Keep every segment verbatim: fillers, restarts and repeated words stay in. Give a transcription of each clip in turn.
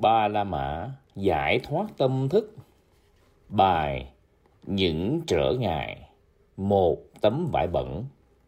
Ba La Mã giải thoát tâm thức. Bài những trở ngại, một tấm vải bẩn.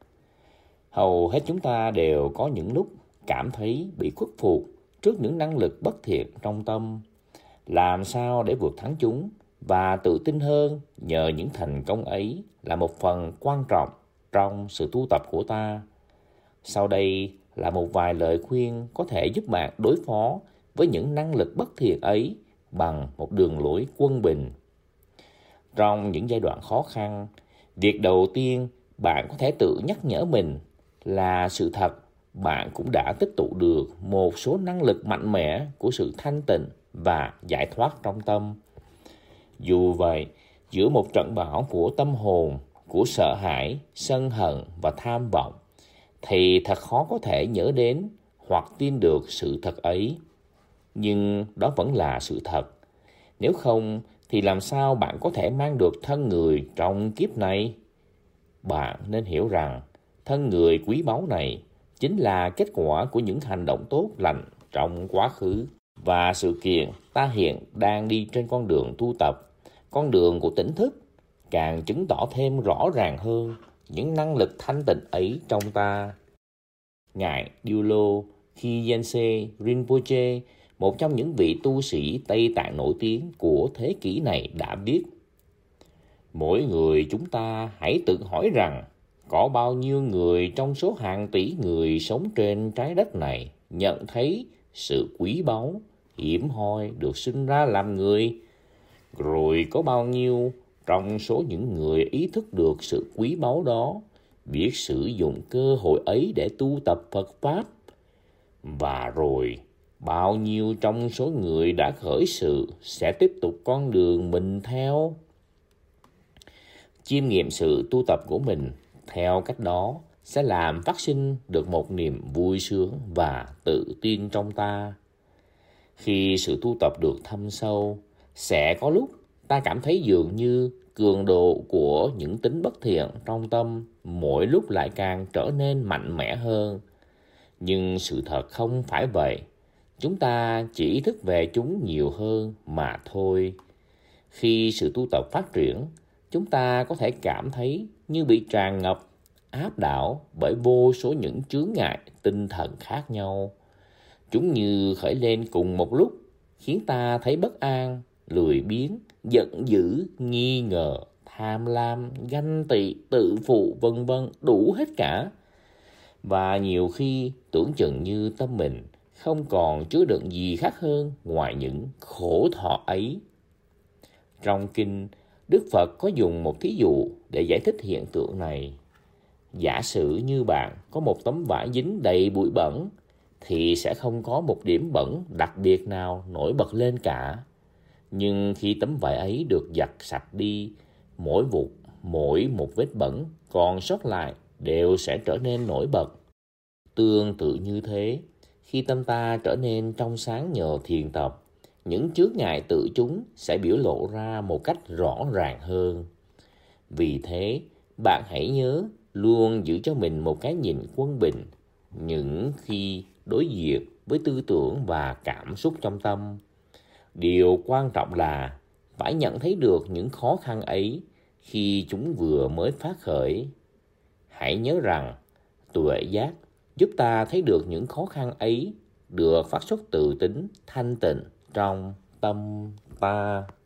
Hầu hết chúng ta đều có những lúc cảm thấy bị khuất phục trước những năng lực bất thiện trong tâm. Làm sao để vượt thắng chúng và tự tin hơn nhờ những thành công ấy là một phần quan trọng trong sự tu tập của ta. Sau đây là một vài lời khuyên có thể giúp bạn đối phó với những năng lực bất thiện ấy bằng một đường lối quân bình. Trong những giai đoạn khó khăn, việc đầu tiên bạn có thể tự nhắc nhở mình là sự thật bạn cũng đã tích tụ được một số năng lực mạnh mẽ của sự thanh tịnh và giải thoát trong tâm. Dù vậy, giữa một trận bão của tâm hồn, của sợ hãi, sân hận và tham vọng, thì thật khó có thể nhớ đến hoặc tin được sự thật ấy. Nhưng đó vẫn là sự thật. Nếu không, thì làm sao bạn có thể mang được thân người trong kiếp này? Bạn nên hiểu rằng thân người quý báu này chính là kết quả của những hành động tốt lành trong quá khứ và sự kiện ta hiện đang đi trên con đường tu tập, con đường của tỉnh thức, càng chứng tỏ thêm rõ ràng hơn những năng lực thanh tịnh ấy trong ta. Ngài Diulo Khiyense Rinpoche, một trong những vị tu sĩ Tây Tạng nổi tiếng của thế kỷ này đã viết: mỗi người chúng ta hãy tự hỏi rằng có bao nhiêu người trong số hàng tỷ người sống trên trái đất này nhận thấy sự quý báu, hiếm hoi được sinh ra làm người, rồi có bao nhiêu trong số những người ý thức được sự quý báu đó biết sử dụng cơ hội ấy để tu tập Phật Pháp, và rồi bao nhiêu trong số người đã khởi sự sẽ tiếp tục con đường mình theo. Chiêm nghiệm sự tu tập của mình theo cách đó sẽ làm phát sinh được một niềm vui sướng và tự tin trong ta. Khi sự tu tập được thâm sâu, sẽ có lúc ta cảm thấy dường như cường độ của những tính bất thiện trong tâm mỗi lúc lại càng trở nên mạnh mẽ hơn. Nhưng sự thật không phải vậy. Chúng ta chỉ ý thức về chúng nhiều hơn mà thôi. Khi sự tu tập phát triển, chúng ta có thể cảm thấy như bị tràn ngập, áp đảo bởi vô số những chướng ngại tinh thần khác nhau. Chúng như khởi lên cùng một lúc, khiến ta thấy bất an, lười biếng, giận dữ, nghi ngờ, tham lam, ganh tị, tự phụ, vân vân, đủ hết cả. Và nhiều khi tưởng chừng như tâm mình không còn chứa đựng gì khác hơn ngoài những khổ thọ ấy. Trong kinh, Đức Phật có dùng một thí dụ để giải thích hiện tượng này. Giả sử như bạn có một tấm vải dính đầy bụi bẩn, thì sẽ không có một điểm bẩn đặc biệt nào nổi bật lên cả. Nhưng khi tấm vải ấy được giặt sạch đi, mỗi vụt, mỗi một vết bẩn còn sót lại đều sẽ trở nên nổi bật. Tương tự như thế, khi tâm ta trở nên trong sáng nhờ thiền tập, những chướng ngại tự chúng sẽ biểu lộ ra một cách rõ ràng hơn. Vì thế, bạn hãy nhớ luôn giữ cho mình một cái nhìn quân bình những khi đối diện với tư tưởng và cảm xúc trong tâm. Điều quan trọng là phải nhận thấy được những khó khăn ấy khi chúng vừa mới phát khởi. Hãy nhớ rằng tuệ giác giúp ta thấy được những khó khăn ấy được phát xuất từ tính thanh tịnh trong tâm ta.